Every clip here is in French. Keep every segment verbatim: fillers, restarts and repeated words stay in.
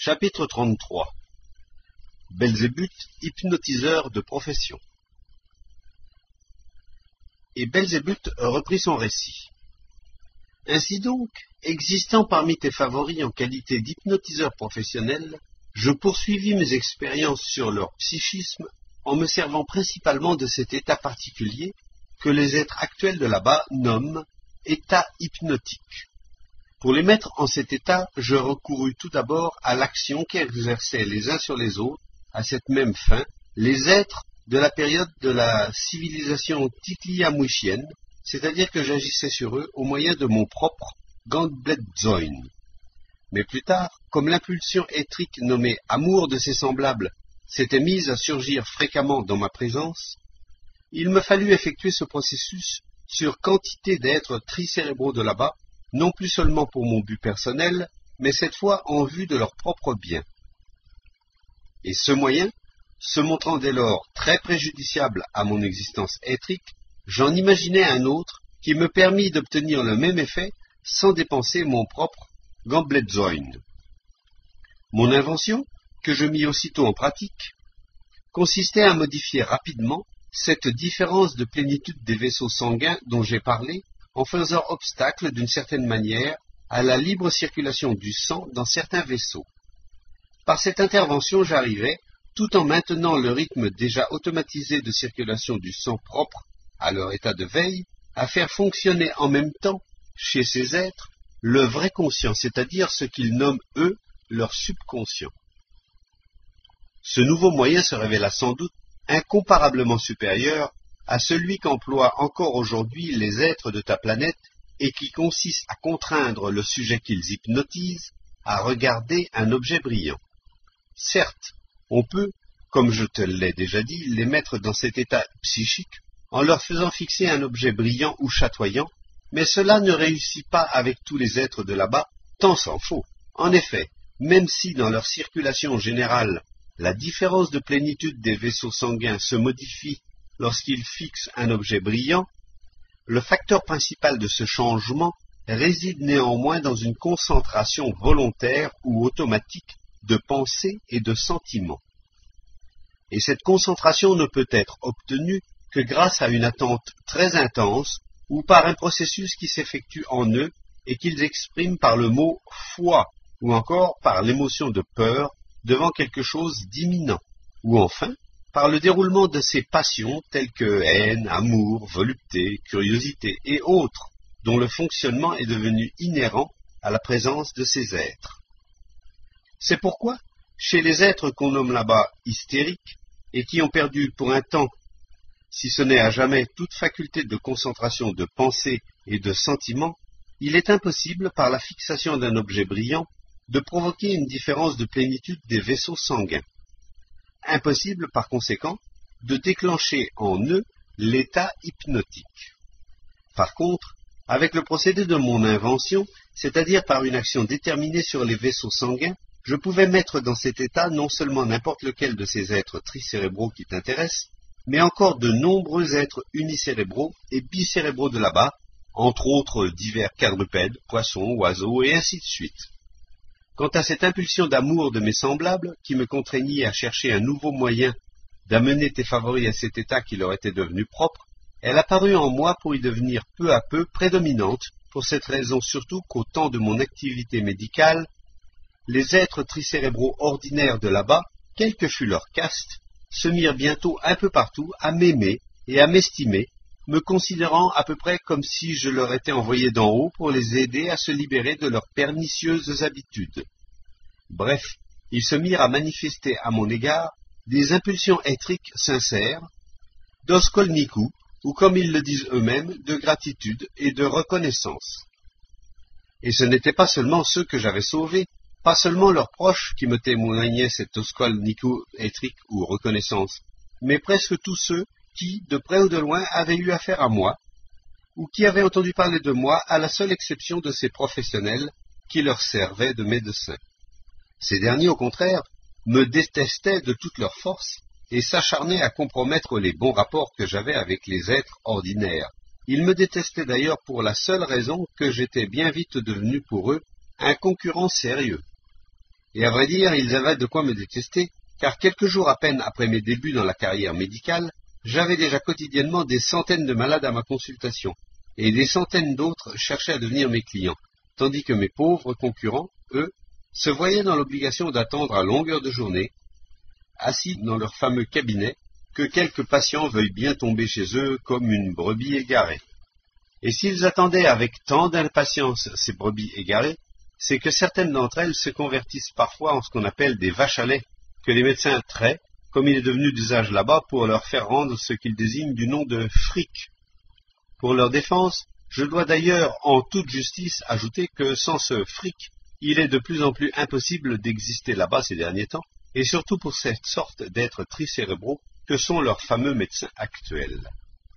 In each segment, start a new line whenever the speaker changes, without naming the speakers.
Chapitre trente-trois. Belzébuth, hypnotiseur de profession. Et Belzébuth reprit son récit. Ainsi donc, existant parmi tes favoris en qualité d'hypnotiseur professionnel, je poursuivis mes expériences sur leur psychisme en me servant principalement de cet état particulier que les êtres actuels de là-bas nomment état hypnotique. Pour les mettre en cet état, je recourus tout d'abord à l'action qu'exerçaient les uns sur les autres, à cette même fin, les êtres de la période de la civilisation titliamouchienne, c'est-à-dire que j'agissais sur eux au moyen de mon propre Gambletzoin. Mais plus tard, comme l'impulsion éthrique nommée amour de ses semblables s'était mise à surgir fréquemment dans ma présence, il me fallut effectuer ce processus sur quantité d'êtres tricérébraux de là-bas, non plus seulement pour mon but personnel, mais cette fois en vue de leur propre bien. Et ce moyen, se montrant dès lors très préjudiciable à mon existence éthrique, j'en imaginai un autre qui me permit d'obtenir le même effet sans dépenser mon propre Gambletzoin. Mon invention, que je mis aussitôt en pratique, consistait à modifier rapidement cette différence de plénitude des vaisseaux sanguins dont j'ai parlé, en faisant obstacle d'une certaine manière à la libre circulation du sang dans certains vaisseaux. Par cette intervention, j'arrivais, tout en maintenant le rythme déjà automatisé de circulation du sang propre à leur état de veille, à faire fonctionner en même temps, chez ces êtres, le vrai conscient, c'est-à-dire ce qu'ils nomment, eux, leur subconscient. Ce nouveau moyen se révéla sans doute incomparablement supérieur à celui qu'emploient encore aujourd'hui les êtres de ta planète et qui consiste à contraindre le sujet qu'ils hypnotisent à regarder un objet brillant. Certes, on peut, comme je te l'ai déjà dit, les mettre dans cet état psychique en leur faisant fixer un objet brillant ou chatoyant, mais cela ne réussit pas avec tous les êtres de là-bas, tant s'en faut. En effet, même si dans leur circulation générale, la différence de plénitude des vaisseaux sanguins se modifie lorsqu'ils fixent un objet brillant, le facteur principal de ce changement réside néanmoins dans une concentration volontaire ou automatique de pensée et de sentiments. Et cette concentration ne peut être obtenue que grâce à une attente très intense ou par un processus qui s'effectue en eux et qu'ils expriment par le mot « foi » ou encore par l'émotion de peur devant quelque chose d'imminent, ou enfin par le déroulement de ces passions telles que haine, amour, volupté, curiosité et autres, dont le fonctionnement est devenu inhérent à la présence de ces êtres. C'est pourquoi, chez les êtres qu'on nomme là-bas hystériques, et qui ont perdu pour un temps, si ce n'est à jamais, toute faculté de concentration de pensée et de sentiment, il est impossible, par la fixation d'un objet brillant, de provoquer une différence de plénitude des vaisseaux sanguins. Impossible, par conséquent, de déclencher en eux l'état hypnotique. Par contre, avec le procédé de mon invention, c'est-à-dire par une action déterminée sur les vaisseaux sanguins, je pouvais mettre dans cet état non seulement n'importe lequel de ces êtres tricérébraux qui t'intéressent, mais encore de nombreux êtres unicérébraux et bicérébraux de là-bas, entre autres divers quadrupèdes, poissons, oiseaux, et ainsi de suite. Quant à cette impulsion d'amour de mes semblables, qui me contraignit à chercher un nouveau moyen d'amener tes favoris à cet état qui leur était devenu propre, elle apparut en moi pour y devenir peu à peu prédominante, pour cette raison surtout qu'au temps de mon activité médicale, les êtres tricérébraux ordinaires de là-bas, quelle que fût leur caste, se mirent bientôt un peu partout à m'aimer et à m'estimer, me considérant à peu près comme si je leur étais envoyé d'en haut pour les aider à se libérer de leurs pernicieuses habitudes. Bref, ils se mirent à manifester à mon égard des impulsions éthriques sincères, d'oskolnikou, ou comme ils le disent eux-mêmes, de gratitude et de reconnaissance. Et ce n'étaient pas seulement ceux que j'avais sauvés, pas seulement leurs proches qui me témoignaient cette oskolnikou éthrique ou reconnaissance, mais presque tous ceux qui, de près ou de loin, avaient eu affaire à moi, ou qui avaient entendu parler de moi, à la seule exception de ces professionnels qui leur servaient de médecins. Ces derniers, au contraire, me détestaient de toute leur force et s'acharnaient à compromettre les bons rapports que j'avais avec les êtres ordinaires. Ils me détestaient d'ailleurs pour la seule raison que j'étais bien vite devenu pour eux un concurrent sérieux. Et à vrai dire, ils avaient de quoi me détester, car quelques jours à peine après mes débuts dans la carrière médicale, j'avais déjà quotidiennement des centaines de malades à ma consultation, et des centaines d'autres cherchaient à devenir mes clients, tandis que mes pauvres concurrents, eux, se voyaient dans l'obligation d'attendre à longueur de journée, assis dans leur fameux cabinet, que quelques patients veuillent bien tomber chez eux comme une brebis égarée. Et s'ils attendaient avec tant d'impatience ces brebis égarées, c'est que certaines d'entre elles se convertissent parfois en ce qu'on appelle des vaches à lait, que les médecins traient, comme il est devenu d'usage là-bas, pour leur faire rendre ce qu'ils désignent du nom de fric. Pour leur défense, je dois d'ailleurs en toute justice ajouter que sans ce fric, il est de plus en plus impossible d'exister là-bas ces derniers temps, et surtout pour cette sorte d'êtres tricérébraux que sont leurs fameux médecins actuels.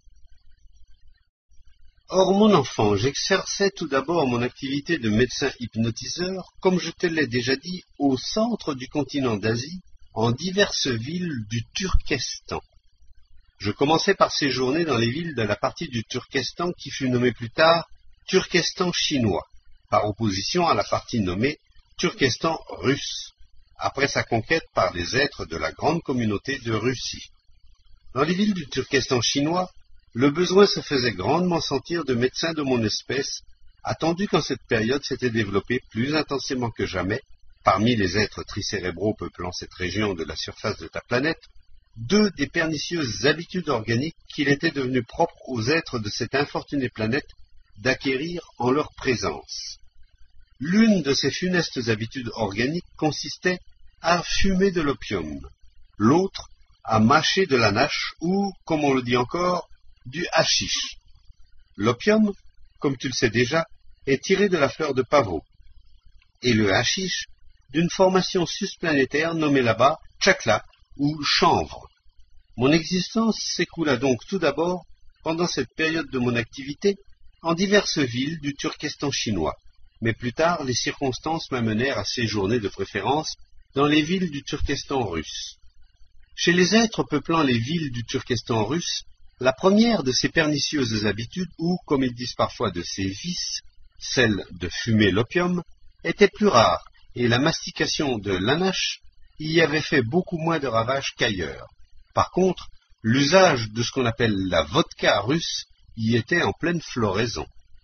Or, mon enfant, j'exerçais tout d'abord mon activité de médecin hypnotiseur, comme je te l'ai déjà dit, au centre du continent d'Asie, en diverses villes du Turkestan. Je commençai par séjourner dans les villes de la partie du Turkestan qui fut nommée plus tard Turkestan chinois, par opposition à la partie nommée Turkestan russe, après sa conquête par les êtres de la grande communauté de Russie. Dans les villes du Turkestan chinois, le besoin se faisait grandement sentir de médecins de mon espèce, attendu qu'en cette période s'était développé plus intensément que jamais, parmi les êtres tricérébraux peuplant cette région de la surface de ta planète, deux des pernicieuses habitudes organiques qu'il était devenu propre aux êtres de cette infortunée planète d'acquérir en leur présence. L'une de ces funestes habitudes organiques consistait à fumer de l'opium, l'autre à mâcher de la nache ou, comme on le dit encore, du hashish. L'opium, comme tu le sais déjà, est tiré de la fleur de pavot, et le hashish d'une formation susplanétaire nommée là-bas chakla ou chanvre. Mon existence s'écoula donc tout d'abord, pendant cette période de mon activité, en diverses villes du Turkestan chinois, mais plus tard les circonstances m'amenèrent à séjourner de préférence dans les villes du Turkestan russe. Chez les êtres peuplant les villes du Turkestan russe, la première de ces pernicieuses habitudes, ou, comme ils disent parfois, de ces vices, celle de fumer l'opium, était plus rare, et la mastication de l'anache y avait fait beaucoup moins de ravages qu'ailleurs. Par contre, l'usage de ce qu'on appelle la vodka russe y était en pleine floraison.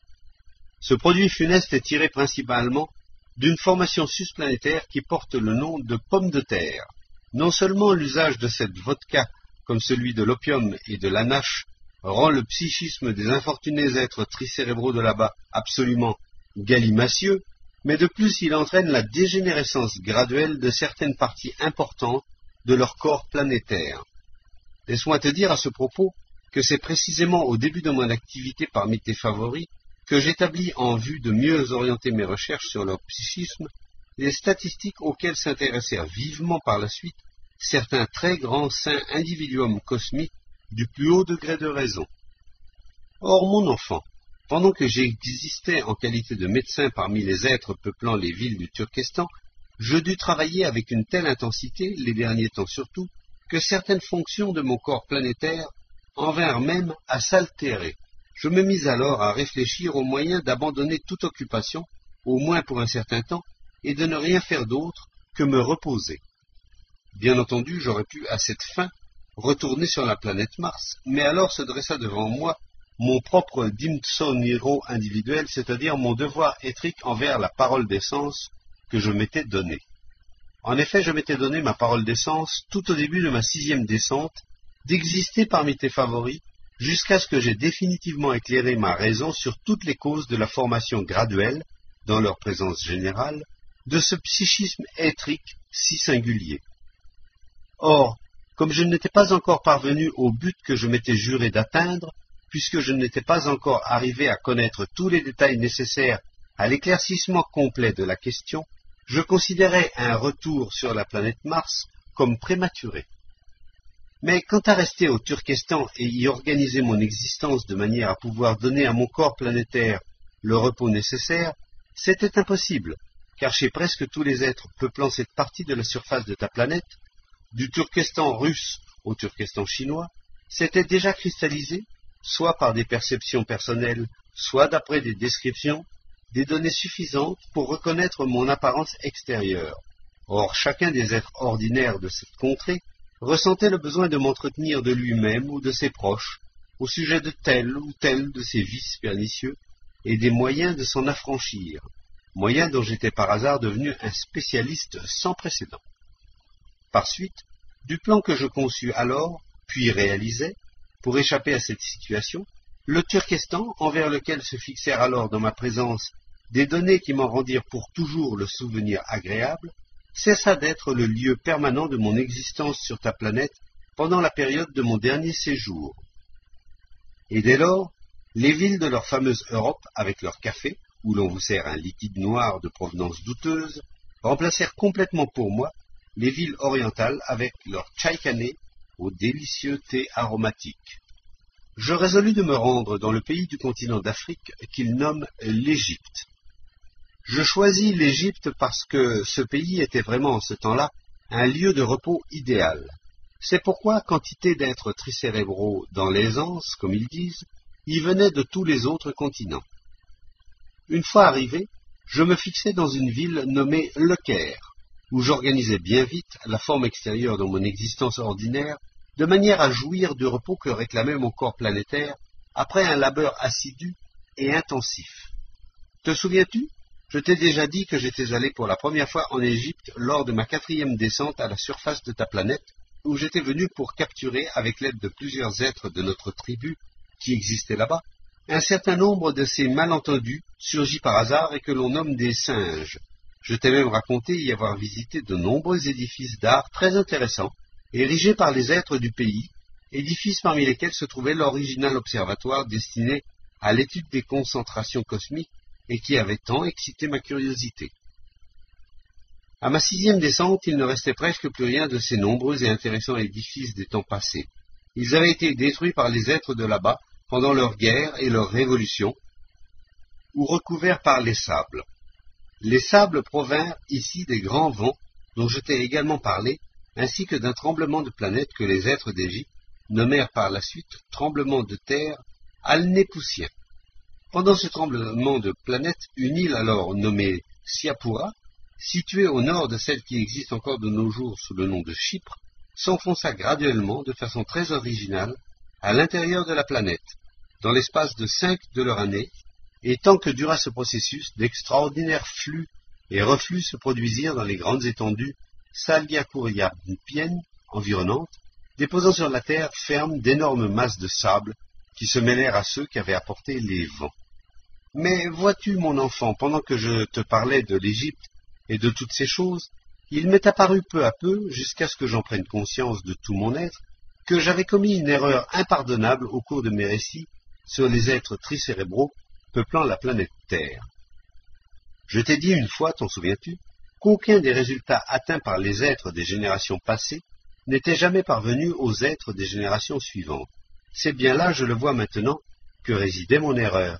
Ce produit funeste est tiré principalement d'une formation susplanétaire qui porte le nom de pomme de terre. Non seulement l'usage de cette vodka, comme celui de l'opium et de l'anache, rend le psychisme des infortunés êtres tricérébraux de là-bas absolument galimacieux, mais de plus il entraîne la dégénérescence graduelle de certaines parties importantes de leur corps planétaire. Laisse-moi te dire à ce propos que c'est précisément au début de mon activité parmi tes favoris que j'établis en vue de mieux orienter mes recherches sur leur psychisme les statistiques auxquelles s'intéressèrent vivement par la suite certains très grands saints individuums cosmiques du plus haut degré de raison. Or, mon enfant, pendant que j'existais en qualité de médecin parmi les êtres peuplant les villes du Turkestan, je dus travailler avec une telle intensité, les derniers temps surtout, que certaines fonctions de mon corps planétaire en vinrent même à s'altérer. Je me mis alors à réfléchir aux moyens d'abandonner toute occupation, au moins pour un certain temps, et de ne rien faire d'autre que me reposer. Bien entendu, j'aurais pu, à cette fin, retourner sur la planète Mars, mais alors se dressa devant moi mon propre dimtsoniro individuel, c'est-à-dire mon devoir éthique envers la parole d'essence que je m'étais donnée. En effet, je m'étais donné ma parole d'essence tout au début de ma sixième descente, d'exister parmi tes favoris, jusqu'à ce que j'aie définitivement éclairé ma raison sur toutes les causes de la formation graduelle, dans leur présence générale, de ce psychisme éthrique si singulier. Or, comme je n'étais pas encore parvenu au but que je m'étais juré d'atteindre, puisque je n'étais pas encore arrivé à connaître tous les détails nécessaires à l'éclaircissement complet de la question, je considérais un retour sur la planète Mars comme prématuré. Mais quant à rester au Turkestan et y organiser mon existence de manière à pouvoir donner à mon corps planétaire le repos nécessaire, c'était impossible, car chez presque tous les êtres peuplant cette partie de la surface de ta planète, du Turkestan russe au Turkestan chinois, s'était déjà cristallisé, soit par des perceptions personnelles, soit d'après des descriptions, des données suffisantes pour reconnaître mon apparence extérieure. Or, chacun des êtres ordinaires de cette contrée ressentait le besoin de m'entretenir de lui-même ou de ses proches au sujet de tel ou tel de ses vices pernicieux et des moyens de s'en affranchir, moyens dont j'étais par hasard devenu un spécialiste sans précédent. Par suite, du plan que je conçus alors, puis réalisai, pour échapper à cette situation, le Turkestan, envers lequel se fixèrent alors dans ma présence des données qui m'en rendirent pour toujours le souvenir agréable, cessa d'être le lieu permanent de mon existence sur ta planète pendant la période de mon dernier séjour. Et dès lors, les villes de leur fameuse Europe, avec leur café, où l'on vous sert un liquide noir de provenance douteuse, remplacèrent complètement pour moi les villes orientales avec leur tchaïkané au délicieux thé aromatique. Je résolus de me rendre dans le pays du continent d'Afrique qu'ils nomment l'Égypte. Je choisis l'Égypte parce que ce pays était vraiment en ce temps-là un lieu de repos idéal. C'est pourquoi quantité d'êtres tricérébraux dans l'aisance, comme ils disent, y venaient de tous les autres continents. Une fois arrivé, je me fixai dans une ville nommée Le Caire, où j'organisai bien vite la forme extérieure de mon existence ordinaire, de manière à jouir du repos que réclamait mon corps planétaire après un labeur assidu et intensif. Te souviens-tu? Je t'ai déjà dit que j'étais allé pour la première fois en Égypte lors de ma quatrième descente à la surface de ta planète, où j'étais venu pour capturer, avec l'aide de plusieurs êtres de notre tribu qui existaient là-bas, un certain nombre de ces malentendus surgis par hasard et que l'on nomme des singes. Je t'ai même raconté y avoir visité de nombreux édifices d'art très intéressants, érigés par les êtres du pays, édifices parmi lesquels se trouvait l'original observatoire destiné à l'étude des concentrations cosmiques et qui avait tant excité ma curiosité. À ma sixième descente, il ne restait presque plus rien de ces nombreux et intéressants édifices des temps passés. Ils avaient été détruits par les êtres de là-bas pendant leur guerre et leur révolution, ou recouverts par les sables. Les sables provinrent ici des grands vents dont je t'ai également parlé, ainsi que d'un tremblement de planète que les êtres d'Égypte nommèrent par la suite tremblement de terre alnépoussien. Pendant ce tremblement de planète, une île alors nommée Siapura, située au nord de celle qui existe encore de nos jours sous le nom de Chypre, s'enfonça graduellement, de façon très originale, à l'intérieur de la planète, dans l'espace de cinq de leur année, et tant que dura ce processus, d'extraordinaires flux et reflux se produisirent dans les grandes étendues salgiacouriapiennes environnantes, déposant sur la terre ferme d'énormes masses de sable qui se mêlèrent à ceux qu'avaient apportés les vents. Mais vois-tu, mon enfant, pendant que je te parlais de l'Égypte et de toutes ces choses, il m'est apparu peu à peu, jusqu'à ce que j'en prenne conscience de tout mon être, que j'avais commis une erreur impardonnable au cours de mes récits sur les êtres tricérébraux peuplant la planète Terre. Je t'ai dit une fois, t'en souviens-tu, qu'aucun des résultats atteints par les êtres des générations passées n'était jamais parvenu aux êtres des générations suivantes. C'est bien là, je le vois maintenant, que résidait mon erreur.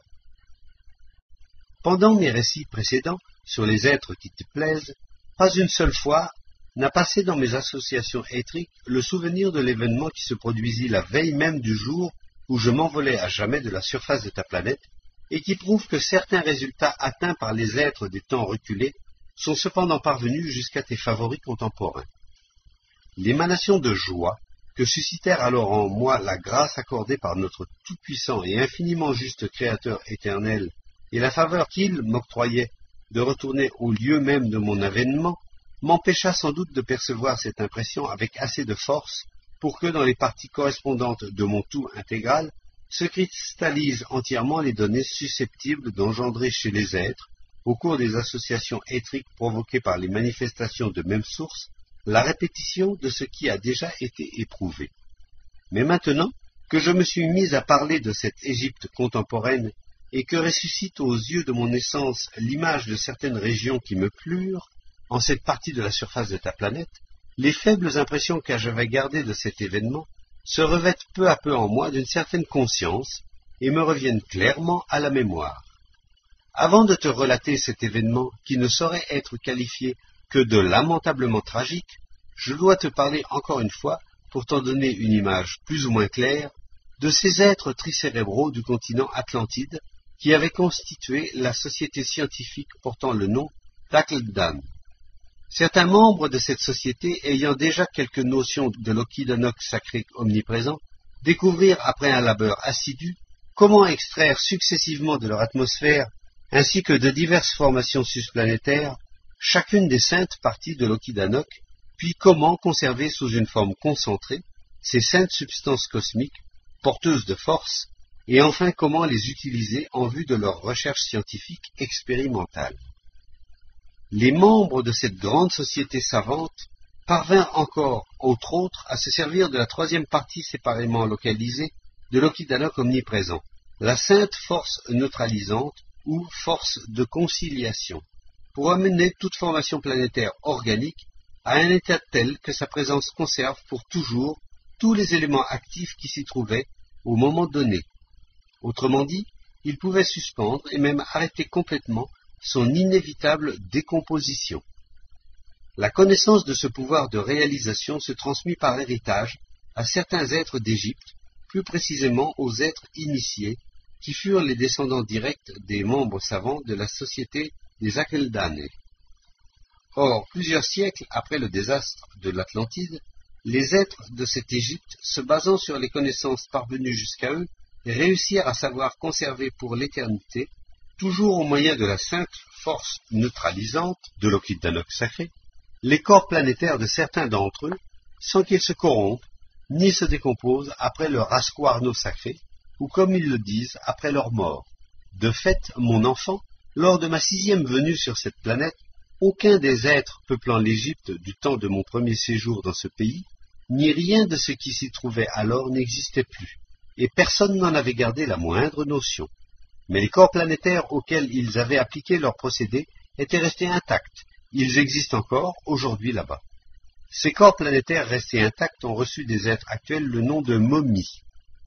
Pendant mes récits précédents, sur les êtres qui te plaisent, pas une seule fois n'a passé dans mes associations éthriques le souvenir de l'événement qui se produisit la veille même du jour où je m'envolai à jamais de la surface de ta planète, et qui prouve que certains résultats atteints par les êtres des temps reculés sont cependant parvenus jusqu'à tes favoris contemporains. L'émanation de joie que suscitèrent alors en moi la grâce accordée par notre tout-puissant et infiniment juste Créateur éternel, et la faveur qu'il m'octroyait de retourner au lieu même de mon avènement, m'empêcha sans doute de percevoir cette impression avec assez de force pour que dans les parties correspondantes de mon tout intégral se cristallisent entièrement les données susceptibles d'engendrer chez les êtres, au cours des associations éthriques provoquées par les manifestations de même source, la répétition de ce qui a déjà été éprouvé. Mais maintenant que je me suis mis à parler de cette Égypte contemporaine et que ressuscite aux yeux de mon essence l'image de certaines régions qui me plurent, en cette partie de la surface de ta planète, les faibles impressions que j'avais gardées de cet événement se revêtent peu à peu en moi d'une certaine conscience et me reviennent clairement à la mémoire. Avant de te relater cet événement qui ne saurait être qualifié que de lamentablement tragique, je dois te parler encore une fois, pour t'en donner une image plus ou moins claire, de ces êtres tricérébraux du continent Atlantide qui avaient constitué la société scientifique portant le nom d'Akeldan. Certains membres de cette société, ayant déjà quelques notions de l'Okidanok sacré omniprésent, découvrirent après un labeur assidu comment extraire successivement de leur atmosphère, ainsi que de diverses formations susplanétaires, chacune des saintes parties de l'Okidanok, puis comment conserver sous une forme concentrée ces saintes substances cosmiques, porteuses de force, et enfin comment les utiliser en vue de leurs recherches scientifiques expérimentales. Les membres de cette grande société savante parvinrent encore, entre autres, à se servir de la troisième partie séparément localisée de l'Okidanok omniprésent, la sainte force neutralisante ou force de conciliation, pour amener toute formation planétaire organique à un état tel que sa présence conserve pour toujours tous les éléments actifs qui s'y trouvaient au moment donné. Autrement dit, il pouvait suspendre et même arrêter complètement son inévitable décomposition. La connaissance de ce pouvoir de réalisation se transmit par héritage à certains êtres d'Égypte, plus précisément aux êtres initiés, qui furent les descendants directs des membres savants de la société des Akeldane. Or, plusieurs siècles après le désastre de l'Atlantide, les êtres de cette Égypte, se basant sur les connaissances parvenues jusqu'à eux, réussirent à savoir conserver pour l'éternité, toujours au moyen de la sainte force neutralisante de l'Okidanok sacré, les corps planétaires de certains d'entre eux, sans qu'ils se corrompent, ni se décomposent après leur asquarno sacré, ou comme ils le disent, après leur mort. De fait, mon enfant, lors de ma sixième venue sur cette planète, aucun des êtres peuplant l'Égypte du temps de mon premier séjour dans ce pays, ni rien de ce qui s'y trouvait alors n'existait plus, et personne n'en avait gardé la moindre notion. Mais les corps planétaires auxquels ils avaient appliqué leurs procédés étaient restés intacts. Ils existent encore aujourd'hui là-bas. Ces corps planétaires restés intacts ont reçu des êtres actuels le nom de momies.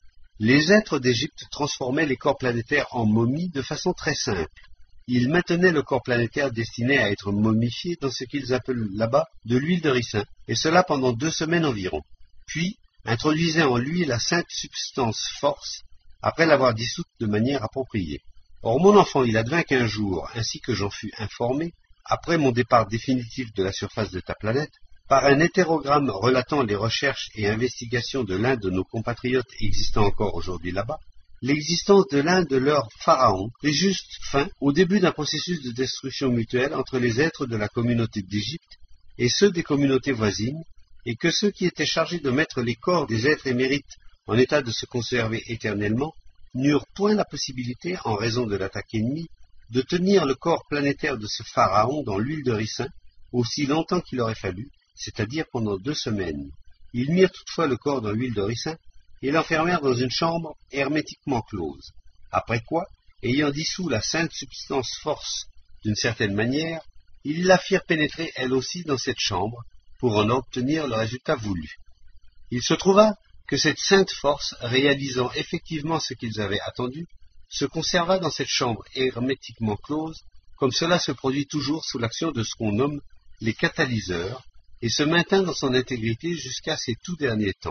Les êtres d'Égypte transformaient les corps planétaires en momies de façon très simple. Ils maintenaient le corps planétaire destiné à être momifié dans ce qu'ils appellent là-bas de l'huile de ricin, et cela pendant deux semaines environ. Puis, introduisaient en lui la sainte substance force, après l'avoir dissoute de manière appropriée. Or mon enfant, il advint qu'un jour, ainsi que j'en fus informé, après mon départ définitif de la surface de ta planète, par un hétérogramme relatant les recherches et investigations de l'un de nos compatriotes existant encore aujourd'hui là-bas, l'existence de l'un de leurs pharaons prit juste fin au début d'un processus de destruction mutuelle entre les êtres de la communauté d'Égypte et ceux des communautés voisines, et que ceux qui étaient chargés de mettre les corps des êtres émérites en état de se conserver éternellement, n'eurent point la possibilité, en raison de l'attaque ennemie, de tenir le corps planétaire de ce pharaon dans l'huile de ricin aussi longtemps qu'il aurait fallu, c'est-à-dire pendant deux semaines. Ils mirent toutefois le corps dans l'huile de ricin et l'enfermèrent dans une chambre hermétiquement close. Après quoi, ayant dissous la sainte substance force d'une certaine manière, ils la firent pénétrer elle aussi dans cette chambre pour en obtenir le résultat voulu. Il se trouva que cette sainte force, réalisant effectivement ce qu'ils avaient attendu, se conserva dans cette chambre hermétiquement close, comme cela se produit toujours sous l'action de ce qu'on nomme les catalyseurs, et se maintint dans son intégrité jusqu'à ces tout derniers temps.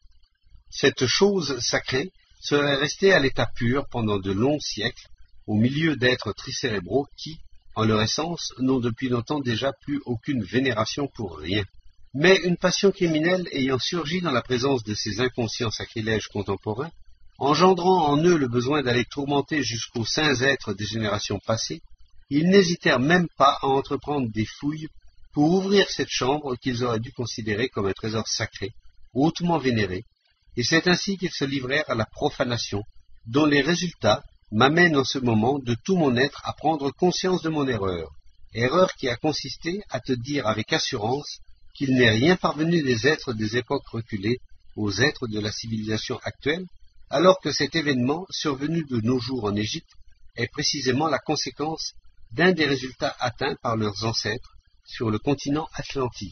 Cette chose sacrée serait restée à l'état pur pendant de longs siècles, au milieu d'êtres tricérébraux qui, en leur essence, n'ont depuis longtemps déjà plus aucune vénération pour rien. Mais une passion criminelle ayant surgi dans la présence de ces inconscients sacrilèges contemporains, engendrant en eux le besoin d'aller tourmenter jusqu'aux saints êtres des générations passées, ils n'hésitèrent même pas à entreprendre des fouilles pour ouvrir cette chambre qu'ils auraient dû considérer comme un trésor sacré, hautement vénéré, et c'est ainsi qu'ils se livrèrent à la profanation, dont les résultats m'amènent en ce moment de tout mon être à prendre conscience de mon erreur, erreur qui a consisté à te dire avec assurance qu'il n'est rien parvenu des êtres des époques reculées aux êtres de la civilisation actuelle, alors que cet événement, survenu de nos jours en Égypte, est précisément la conséquence d'un des résultats atteints par leurs ancêtres sur le continent Atlantide.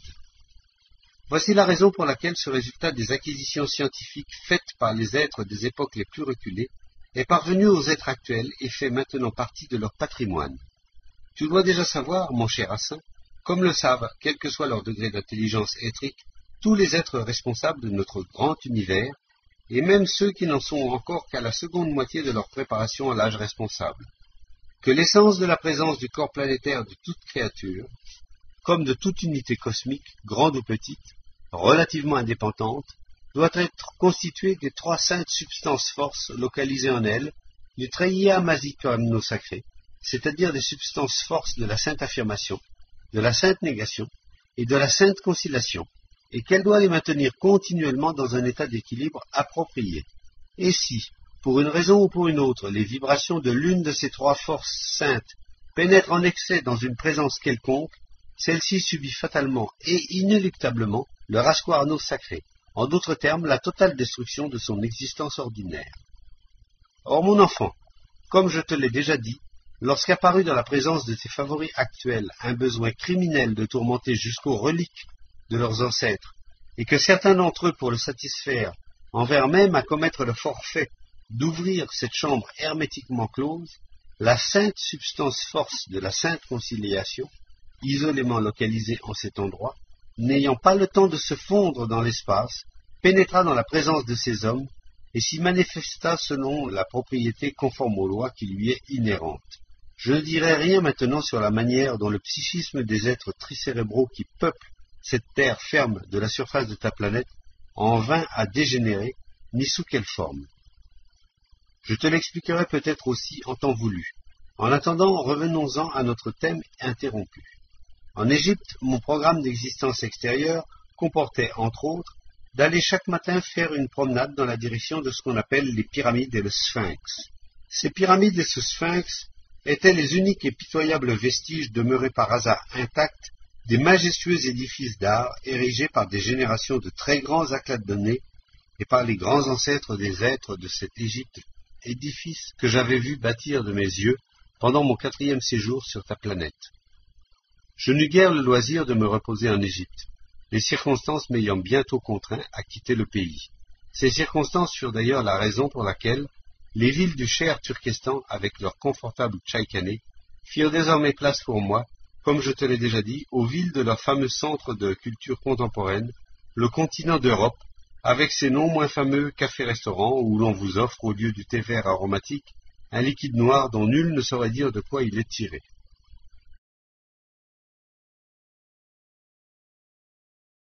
Voici la raison pour laquelle ce résultat des acquisitions scientifiques faites par les êtres des époques les plus reculées est parvenu aux êtres actuels et fait maintenant partie de leur patrimoine. Tu dois déjà savoir, mon cher Hassan, comme le savent, quel que soit leur degré d'intelligence éthrique, tous les êtres responsables de notre grand univers, et même ceux qui n'en sont encore qu'à la seconde moitié de leur préparation à l'âge responsable, que l'essence de la présence du corps planétaire de toute créature, comme de toute unité cosmique, grande ou petite, relativement indépendante, doit être constituée des trois saintes substances forces localisées en elle, du treia masicamno sacré, c'est-à-dire des substances forces de la sainte affirmation, de la sainte négation et de la sainte conciliation, et qu'elle doit les maintenir continuellement dans un état d'équilibre approprié. Et si, pour une raison ou pour une autre, les vibrations de l'une de ces trois forces saintes pénètrent en excès dans une présence quelconque, celle-ci subit fatalement et inéluctablement le rascuarno sacré, en d'autres termes la totale destruction de son existence ordinaire. Or mon enfant, comme je te l'ai déjà dit, lorsqu'apparut dans la présence de tes favoris actuels un besoin criminel de tourmenter jusqu'aux reliques de leurs ancêtres, et que certains d'entre eux, pour le satisfaire, en vinrent même à commettre le forfait d'ouvrir cette chambre hermétiquement close, la sainte substance force de la sainte conciliation, isolément localisée en cet endroit, n'ayant pas le temps de se fondre dans l'espace, pénétra dans la présence de ces hommes, et s'y manifesta selon la propriété conforme aux lois qui lui est inhérente. Je ne dirai rien maintenant sur la manière dont le psychisme des êtres tricérébraux qui peuplent cette terre ferme de la surface de ta planète en vint à dégénérer, ni sous quelle forme. Je te l'expliquerai peut-être aussi en temps voulu. En attendant, revenons-en à notre thème interrompu. En Égypte, mon programme d'existence extérieure comportait, entre autres, d'aller chaque matin faire une promenade dans la direction de ce qu'on appelle les pyramides et le sphinx. Ces pyramides et ce sphinx étaient les uniques et pitoyables vestiges demeurés par hasard intacts des majestueux édifices d'art érigés par des générations de très grands accladonnés et par les grands ancêtres des êtres de cette Égypte, édifices que j'avais vu bâtir de mes yeux pendant mon quatrième séjour sur ta planète. Je n'eus guère le loisir de me reposer en Égypte, les circonstances m'ayant bientôt contraint à quitter le pays. Ces circonstances furent d'ailleurs la raison pour laquelle les villes du cher Turkestan, avec leur confortable tchaïkané, firent désormais place pour moi, comme je te l'ai déjà dit, aux villes de leur fameux centre de culture contemporaine, le continent d'Europe, avec ses non moins fameux cafés-restaurants où l'on vous offre, au lieu du thé vert aromatique, un liquide noir dont nul ne saurait dire de quoi il est tiré.